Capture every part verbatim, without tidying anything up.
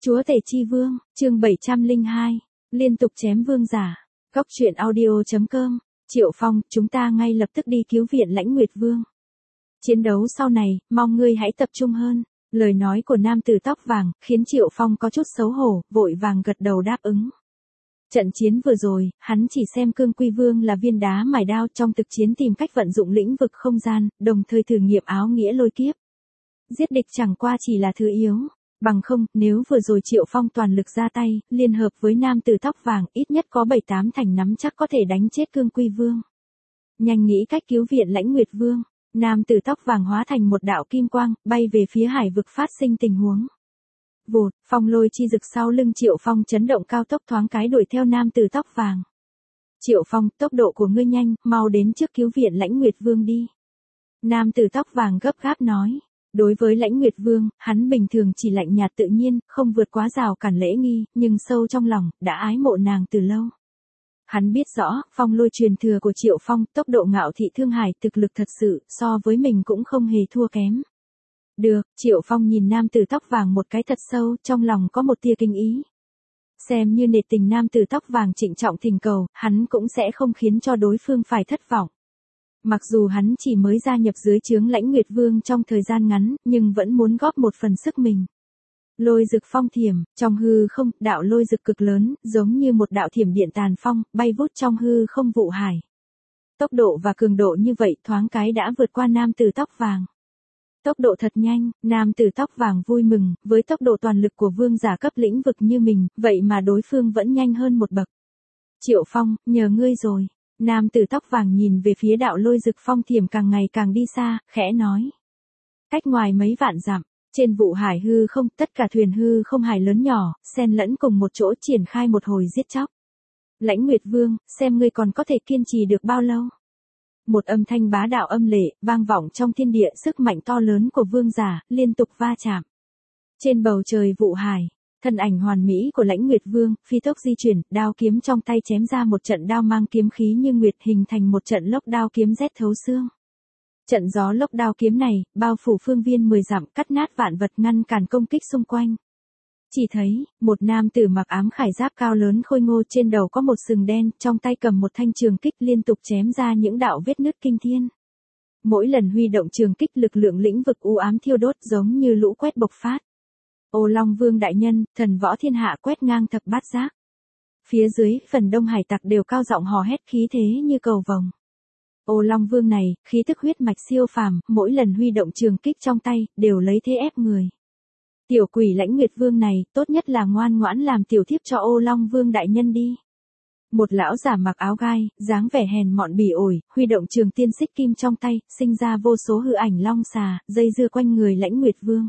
Chúa tể chi vương, chương bảy trăm lẻ hai, liên tục chém vương giả. Góc truyện audio.com, Triệu Phong, chúng ta ngay lập tức đi cứu viện Lãnh Nguyệt Vương. Chiến đấu sau này, mong ngươi hãy tập trung hơn. Lời nói của nam tử tóc vàng, khiến Triệu Phong có chút xấu hổ, vội vàng gật đầu đáp ứng. Trận chiến vừa rồi, hắn chỉ xem Cương Quy Vương là viên đá mài đao trong thực chiến tìm cách vận dụng lĩnh vực không gian, đồng thời thử nghiệm áo nghĩa lôi kiếp. Giết địch chẳng qua chỉ là thứ yếu. Bằng không, nếu vừa rồi Triệu Phong toàn lực ra tay, liên hợp với nam tử tóc vàng, ít nhất có bảy tám thành nắm chắc có thể đánh chết Cương Quy Vương. Nhanh nghĩ cách cứu viện Lãnh Nguyệt Vương, nam tử tóc vàng hóa thành một đạo kim quang, bay về phía hải vực phát sinh tình huống. Vụt, phong lôi chi rực sau lưng Triệu Phong chấn động cao tốc thoáng cái đuổi theo nam tử tóc vàng. Triệu Phong, tốc độ của ngươi nhanh, mau đến trước cứu viện Lãnh Nguyệt Vương đi. Nam tử tóc vàng gấp gáp nói. Đối với Lãnh Nguyệt Vương, hắn bình thường chỉ lạnh nhạt tự nhiên, không vượt quá rào cản lễ nghi, nhưng sâu trong lòng, đã ái mộ nàng từ lâu. Hắn biết rõ, phong lôi truyền thừa của Triệu Phong, tốc độ ngạo thị thương hải, thực lực thật sự, so với mình cũng không hề thua kém. Được, Triệu Phong nhìn nam tử tóc vàng một cái thật sâu, trong lòng có một tia kinh ý. Xem như nể tình nam tử tóc vàng trịnh trọng thỉnh cầu, hắn cũng sẽ không khiến cho đối phương phải thất vọng. Mặc dù hắn chỉ mới gia nhập dưới trướng Lãnh Nguyệt Vương trong thời gian ngắn, nhưng vẫn muốn góp một phần sức mình. Lôi rực phong thiểm, trong hư không, đạo lôi rực cực lớn, giống như một đạo thiểm điện tàn phong, bay vút trong hư không vụ hải. Tốc độ và cường độ như vậy thoáng cái đã vượt qua nam tử tóc vàng. Tốc độ thật nhanh, nam tử tóc vàng vui mừng, với tốc độ toàn lực của vương giả cấp lĩnh vực như mình, vậy mà đối phương vẫn nhanh hơn một bậc. Triệu Phong, nhờ ngươi rồi. Nam tử tóc vàng nhìn về phía đạo lôi rực phong thiểm càng ngày càng đi xa, khẽ nói. Cách ngoài mấy vạn dặm, trên vụ hải hư không, tất cả thuyền hư không hải lớn nhỏ, xen lẫn cùng một chỗ triển khai một hồi giết chóc. Lãnh Nguyệt Vương, xem ngươi còn có thể kiên trì được bao lâu. Một âm thanh bá đạo âm lệ, vang vọng trong thiên địa, sức mạnh to lớn của vương giả, liên tục va chạm. Trên bầu trời vụ hải. Thân ảnh hoàn mỹ của Lãnh Nguyệt Vương, phi tốc di chuyển, đao kiếm trong tay chém ra một trận đao mang kiếm khí như nguyệt hình thành một trận lốc đao kiếm rét thấu xương. Trận gió lốc đao kiếm này, bao phủ phương viên mười dặm, cắt nát vạn vật ngăn cản công kích xung quanh. Chỉ thấy, một nam tử mặc ám khải giáp cao lớn khôi ngô trên đầu có một sừng đen, trong tay cầm một thanh trường kích liên tục chém ra những đạo vết nứt kinh thiên. Mỗi lần huy động trường kích lực lượng lĩnh vực u ám thiêu đốt giống như lũ quét bộc phát. Ô Long Vương đại nhân, thần võ thiên hạ quét ngang thập bát giác. Phía dưới, phần đông hải tặc đều cao giọng hò hét khí thế như cầu vồng. Ô Long Vương này, khí tức huyết mạch siêu phàm, mỗi lần huy động trường kích trong tay, đều lấy thế ép người. Tiểu quỷ Lãnh Nguyệt Vương này, tốt nhất là ngoan ngoãn làm tiểu thiếp cho Ô Long Vương đại nhân đi. Một lão giả mặc áo gai, dáng vẻ hèn mọn bỉ ổi, huy động trường tiên xích kim trong tay, sinh ra vô số hư ảnh long xà, dây dưa quanh người Lãnh Nguyệt Vương.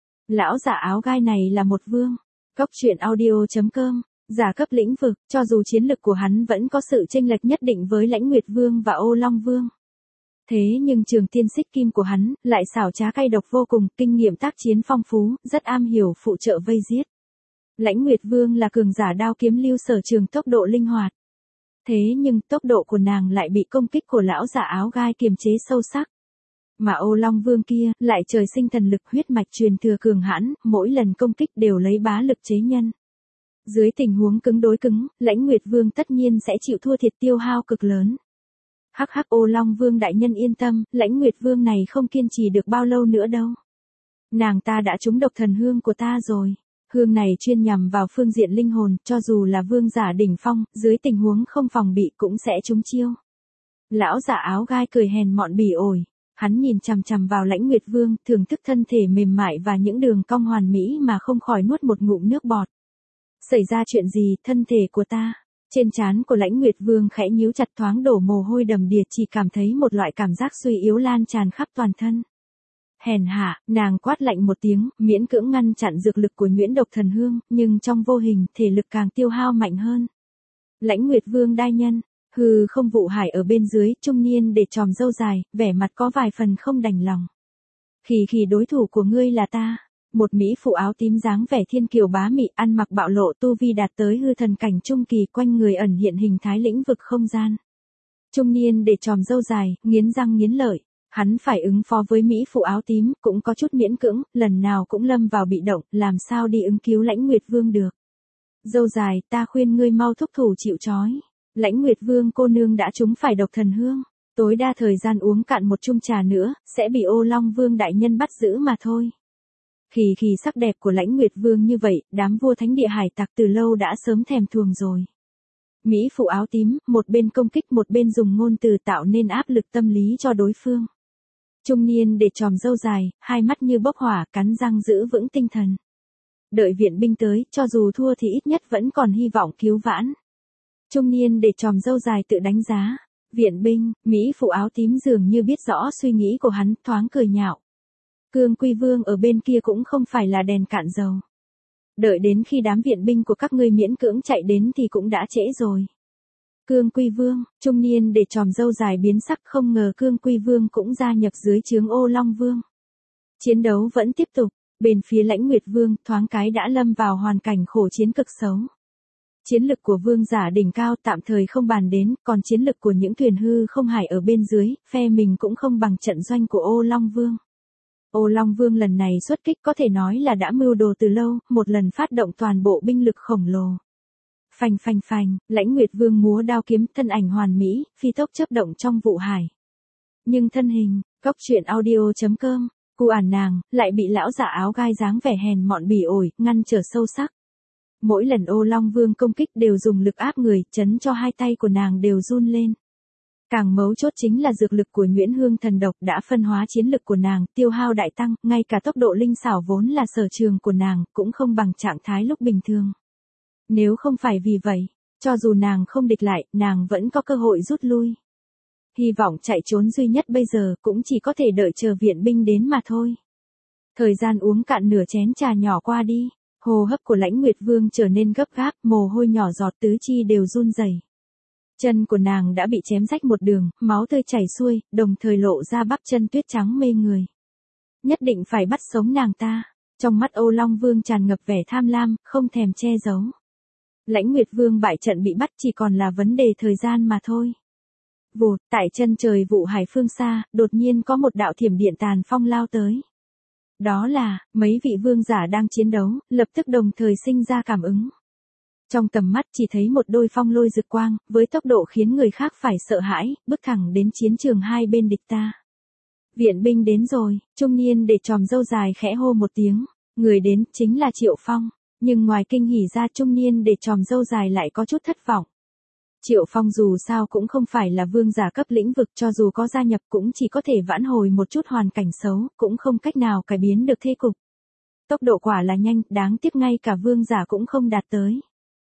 Lão giả áo gai này là một vương. Góc truyện audio.com, giả cấp lĩnh vực, cho dù chiến lực của hắn vẫn có sự chênh lệch nhất định với Lãnh Nguyệt Vương và Ô Long Vương. Thế nhưng trường tiên xích kim của hắn, lại xảo trá cay độc vô cùng, kinh nghiệm tác chiến phong phú, rất am hiểu phụ trợ vây giết. Lãnh Nguyệt Vương là cường giả đao kiếm lưu sở trường tốc độ linh hoạt. Thế nhưng tốc độ của nàng lại bị công kích của lão giả áo gai kiềm chế sâu sắc. Mà Ô Long Vương kia, lại trời sinh thần lực huyết mạch truyền thừa cường hãn, mỗi lần công kích đều lấy bá lực chế nhân. Dưới tình huống cứng đối cứng, Lãnh Nguyệt Vương tất nhiên sẽ chịu thua thiệt tiêu hao cực lớn. Hắc hắc Ô Long Vương đại nhân yên tâm, Lãnh Nguyệt Vương này không kiên trì được bao lâu nữa đâu. Nàng ta đã trúng độc thần hương của ta rồi. Hương này chuyên nhằm vào phương diện linh hồn, cho dù là vương giả đỉnh phong, dưới tình huống không phòng bị cũng sẽ trúng chiêu. Lão giả áo gai cười hèn mọn bỉ ổi. Hắn nhìn chằm chằm vào Lãnh Nguyệt Vương, thưởng thức thân thể mềm mại và những đường cong hoàn mỹ mà không khỏi nuốt một ngụm nước bọt. Xảy ra chuyện gì, thân thể của ta? Trên trán của Lãnh Nguyệt Vương khẽ nhíu chặt thoáng đổ mồ hôi đầm đìa, chỉ cảm thấy một loại cảm giác suy yếu lan tràn khắp toàn thân. Hèn hạ, nàng quát lạnh một tiếng, miễn cưỡng ngăn chặn dược lực của nhuyễn độc thần hương, nhưng trong vô hình, thể lực càng tiêu hao mạnh hơn. Lãnh Nguyệt Vương đại nhân. Hừ không vụ hải ở bên dưới, trung niên để tròm râu dài, vẻ mặt có vài phần không đành lòng. Khỉ khỉ đối thủ của ngươi là ta. Một mỹ phụ áo tím dáng vẻ thiên kiều bá mị, ăn mặc bạo lộ tu vi đạt tới hư thần cảnh trung kỳ, quanh người ẩn hiện hình thái lĩnh vực không gian. Trung niên để tròm râu dài, nghiến răng nghiến lợi. Hắn phải ứng phó với Mỹ phụ áo tím, cũng có chút miễn cưỡng, lần nào cũng lâm vào bị động, làm sao đi ứng cứu Lãnh Nguyệt Vương được. Dâu dài, ta khuyên ngươi mau thúc thủ chịu trói. Lãnh Nguyệt Vương cô nương đã trúng phải độc thần hương, tối đa thời gian uống cạn một chung trà nữa, sẽ bị Ô Long Vương đại nhân bắt giữ mà thôi. Khì khì, sắc đẹp của Lãnh Nguyệt Vương như vậy, đám vua thánh địa hải tặc từ lâu đã sớm thèm thuồng rồi. Mỹ phụ áo tím, một bên công kích một bên dùng ngôn từ tạo nên áp lực tâm lý cho đối phương. Trung niên để tròm râu dài, hai mắt như bốc hỏa, cắn răng giữ vững tinh thần. Đợi viện binh tới, cho dù thua thì ít nhất vẫn còn hy vọng cứu vãn. Trung niên để tròm râu dài tự đánh giá. Viện binh, Mỹ phụ áo tím dường như biết rõ suy nghĩ của hắn, thoáng cười nhạo. Cương Quy Vương ở bên kia cũng không phải là đèn cạn dầu. Đợi đến khi đám viện binh của các ngươi miễn cưỡng chạy đến thì cũng đã trễ rồi. Cương Quy Vương, trung niên để tròm râu dài biến sắc, không ngờ Cương Quy Vương cũng gia nhập dưới trướng Ô Long Vương. Chiến đấu vẫn tiếp tục, bên phía Lãnh Nguyệt Vương thoáng cái đã lâm vào hoàn cảnh khổ chiến cực xấu. Chiến lực của vương giả đỉnh cao tạm thời không bàn đến, còn chiến lực của những thuyền hư không hải ở bên dưới, phe mình cũng không bằng trận doanh của Ô Long Vương. Ô Long Vương lần này xuất kích có thể nói là đã mưu đồ từ lâu, một lần phát động toàn bộ binh lực khổng lồ. Phành phành phành, Lãnh Nguyệt Vương múa đao kiếm, thân ảnh hoàn mỹ, phi tốc chớp động trong vụ hải. Nhưng thân hình, cóc truyện audio chấm com, cu ản nàng, lại bị lão giả áo gai dáng vẻ hèn mọn bỉ ổi, ngăn trở sâu sắc. Mỗi lần Ô Long Vương công kích đều dùng lực áp người, chấn cho hai tay của nàng đều run lên. Càng mấu chốt chính là dược lực của Nhuyễn Hương thần độc đã phân hóa chiến lực của nàng, tiêu hao đại tăng, ngay cả tốc độ linh xảo vốn là sở trường của nàng, cũng không bằng trạng thái lúc bình thường. Nếu không phải vì vậy, cho dù nàng không địch lại, nàng vẫn có cơ hội rút lui. Hy vọng chạy trốn duy nhất bây giờ cũng chỉ có thể đợi chờ viện binh đến mà thôi. Thời gian uống cạn nửa chén trà nhỏ qua đi, hô hấp của Lãnh Nguyệt Vương trở nên gấp gáp, mồ hôi nhỏ giọt tứ chi đều run rẩy. Chân của nàng đã bị chém rách một đường, máu tươi chảy xuôi, đồng thời lộ ra bắp chân tuyết trắng mê người. Nhất định phải bắt sống nàng ta. Trong mắt Ô Long Vương tràn ngập vẻ tham lam, không thèm che giấu. Lãnh Nguyệt Vương bại trận bị bắt chỉ còn là vấn đề thời gian mà thôi. Vụt, tại chân trời vụ hải phương xa, đột nhiên có một đạo thiểm điện tàn phong lao tới. Đó là, mấy vị vương giả đang chiến đấu, lập tức đồng thời sinh ra cảm ứng. Trong tầm mắt chỉ thấy một đôi phong lôi rực quang, với tốc độ khiến người khác phải sợ hãi, bước thẳng đến chiến trường hai bên địch ta. Viện binh đến rồi, trung niên để tròm râu dài khẽ hô một tiếng, người đến chính là Triệu Phong, nhưng ngoài kinh hỉ ra trung niên để tròm râu dài lại có chút thất vọng. Triệu Phong dù sao cũng không phải là vương giả cấp lĩnh vực, cho dù có gia nhập cũng chỉ có thể vãn hồi một chút hoàn cảnh xấu, cũng không cách nào cải biến được thế cục. Tốc độ quả là nhanh, đáng tiếc ngay cả vương giả cũng không đạt tới.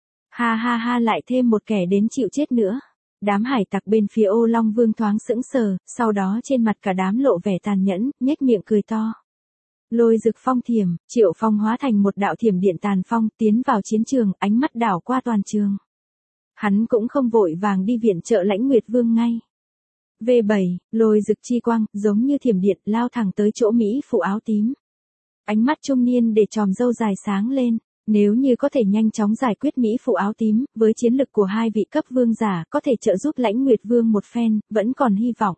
Ha ha ha, lại thêm một kẻ đến chịu chết nữa. Đám hải tặc bên phía Ô Long Vương thoáng sững sờ, sau đó trên mặt cả đám lộ vẻ tàn nhẫn, nhếch miệng cười to. Lôi rực phong thiểm, Triệu Phong hóa thành một đạo thiểm điện tàn phong, tiến vào chiến trường, ánh mắt đảo qua toàn trường. Hắn cũng không vội vàng đi viện trợ Lãnh Nguyệt Vương ngay. V bảy, lôi rực chi quang, giống như thiểm điện, lao thẳng tới chỗ Mỹ phụ áo tím. Ánh mắt trung niên để tròm râu dài sáng lên. Nếu như có thể nhanh chóng giải quyết Mỹ phụ áo tím, với chiến lực của hai vị cấp vương giả, có thể trợ giúp Lãnh Nguyệt Vương một phen, vẫn còn hy vọng.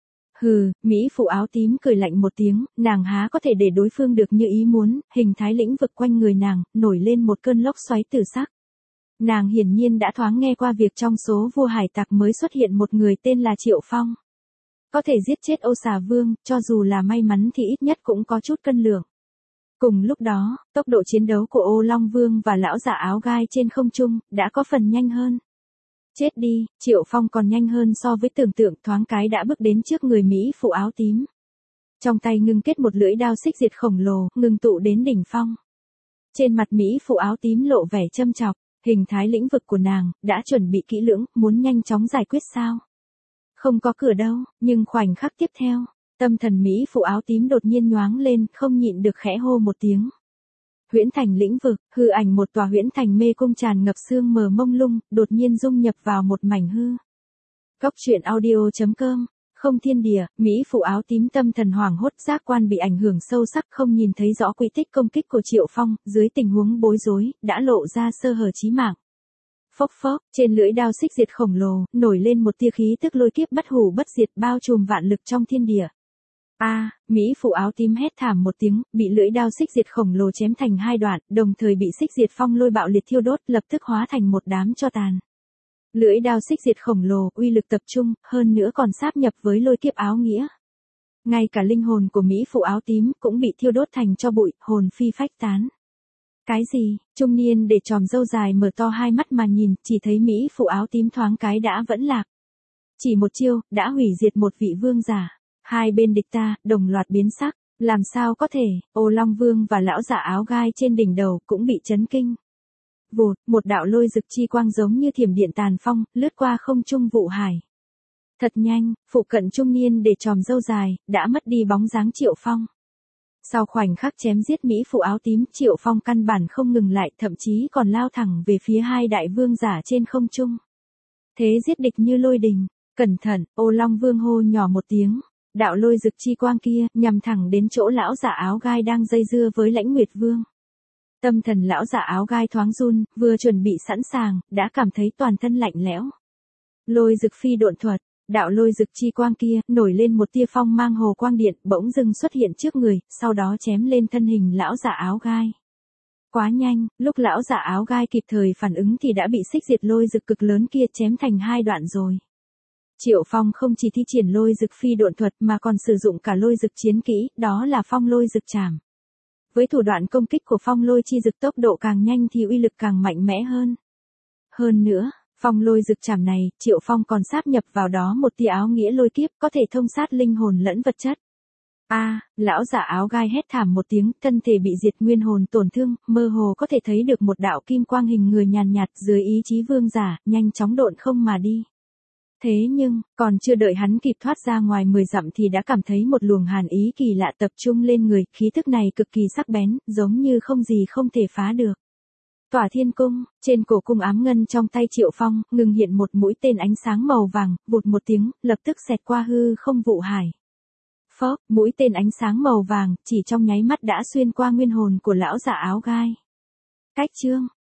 Hừ, Mỹ phụ áo tím cười lạnh một tiếng, nàng há có thể để đối phương được như ý muốn, hình thái lĩnh vực quanh người nàng, nổi lên một cơn lốc xoáy tử sắc. Nàng hiển nhiên đã thoáng nghe qua việc trong số vua hải tặc mới xuất hiện một người tên là Triệu Phong. Có thể giết chết Ô Xà Vương, cho dù là may mắn thì ít nhất cũng có chút cân lượng. Cùng lúc đó, tốc độ chiến đấu của Ô Long Vương và lão giả áo gai trên không trung, đã có phần nhanh hơn. Chết đi, Triệu Phong còn nhanh hơn so với tưởng tượng, thoáng cái đã bước đến trước người Mỹ phụ áo tím. Trong tay ngưng kết một lưỡi đao xích diệt khổng lồ, ngưng tụ đến đỉnh phong. Trên mặt Mỹ phụ áo tím lộ vẻ châm chọc, hình thái lĩnh vực của nàng, đã chuẩn bị kỹ lưỡng, muốn nhanh chóng giải quyết sao? Không có cửa đâu, nhưng khoảnh khắc tiếp theo. Tâm thần Mỹ phụ áo tím đột nhiên nhoáng lên, không nhịn được khẽ hô một tiếng. Huyễn thành lĩnh vực, hư ảnh một tòa huyễn thành mê cung tràn ngập sương mờ mông lung, đột nhiên dung nhập vào một mảnh hư. Cóc truyện audio chấm com, không thiên địa, Mỹ phụ áo tím tâm thần hoảng hốt, giác quan bị ảnh hưởng sâu sắc, không nhìn thấy rõ quy tích công kích của Triệu Phong, dưới tình huống bối rối, đã lộ ra sơ hở chí mạng. Phốc phốc, trên lưỡi đao xích diệt khổng lồ, nổi lên một tia khí tức lôi kiếp bất hủ bất diệt bao trùm vạn lực trong thiên địa. A, Mỹ phụ áo tím hét thảm một tiếng, bị lưỡi đao xích diệt khổng lồ chém thành hai đoạn, đồng thời bị xích diệt phong lôi bạo liệt thiêu đốt, lập tức hóa thành một đám tro tàn. Lưỡi đao xích diệt khổng lồ, uy lực tập trung, hơn nữa còn sáp nhập với lôi kiếp áo nghĩa. Ngay cả linh hồn của Mỹ phụ áo tím cũng bị thiêu đốt thành tro bụi, hồn phi phách tán. Cái gì? Trung niên để tròm râu dài mở to hai mắt mà nhìn, chỉ thấy Mỹ phụ áo tím thoáng cái đã vẫn lạc. Chỉ một chiêu, đã hủy diệt một vị vương giả. Hai bên địch ta, đồng loạt biến sắc. Làm sao có thể, Ô Long Vương và lão giả áo gai trên đỉnh đầu cũng bị chấn kinh. Vụt, một đạo lôi rực chi quang giống như thiểm điện tàn phong, lướt qua không trung vụ hải. Thật nhanh, phụ cận trung niên để tròm râu dài, đã mất đi bóng dáng Triệu Phong. Sau khoảnh khắc chém giết Mỹ phụ áo tím, Triệu Phong căn bản không ngừng lại, thậm chí còn lao thẳng về phía hai đại vương giả trên không trung. Thế giết địch như lôi đình, cẩn thận, Ô Long Vương hô nhỏ một tiếng. Đạo lôi rực chi quang kia, nhằm thẳng đến chỗ lão giả áo gai đang dây dưa với Lãnh Nguyệt Vương. Tâm thần lão giả áo gai thoáng run, vừa chuẩn bị sẵn sàng, đã cảm thấy toàn thân lạnh lẽo. Lôi rực phi độn thuật, đạo lôi rực chi quang kia, nổi lên một tia phong mang hồ quang điện, bỗng dưng xuất hiện trước người, sau đó chém lên thân hình lão giả áo gai. Quá nhanh, lúc lão giả áo gai kịp thời phản ứng thì đã bị xích diệt lôi rực cực lớn kia chém thành hai đoạn rồi. Triệu Phong không chỉ thi triển lôi rực phi độn thuật mà còn sử dụng cả lôi rực chiến kỹ, đó là phong lôi rực trảm. Với thủ đoạn công kích của phong lôi chi rực tốc độ càng nhanh thì uy lực càng mạnh mẽ hơn. Hơn nữa, phong lôi rực trảm này, Triệu Phong còn sáp nhập vào đó một tia áo nghĩa lôi kiếp có thể thông sát linh hồn lẫn vật chất. A, à, lão giả áo gai hét thảm một tiếng, thân thể bị diệt nguyên hồn tổn thương, mơ hồ có thể thấy được một đạo kim quang hình người nhàn nhạt dưới ý chí vương giả, nhanh chóng độn không mà đi. Thế nhưng, còn chưa đợi hắn kịp thoát ra ngoài mười dặm thì đã cảm thấy một luồng hàn ý kỳ lạ tập trung lên người, khí thức này cực kỳ sắc bén, giống như không gì không thể phá được. Tỏa Thiên Cung, trên cổ cung ám ngân trong tay Triệu Phong, ngừng hiện một mũi tên ánh sáng màu vàng, vụt một tiếng, lập tức xẹt qua hư không vụ hải. Phốc, mũi tên ánh sáng màu vàng, chỉ trong nháy mắt đã xuyên qua nguyên hồn của lão giả áo gai. Cách chương,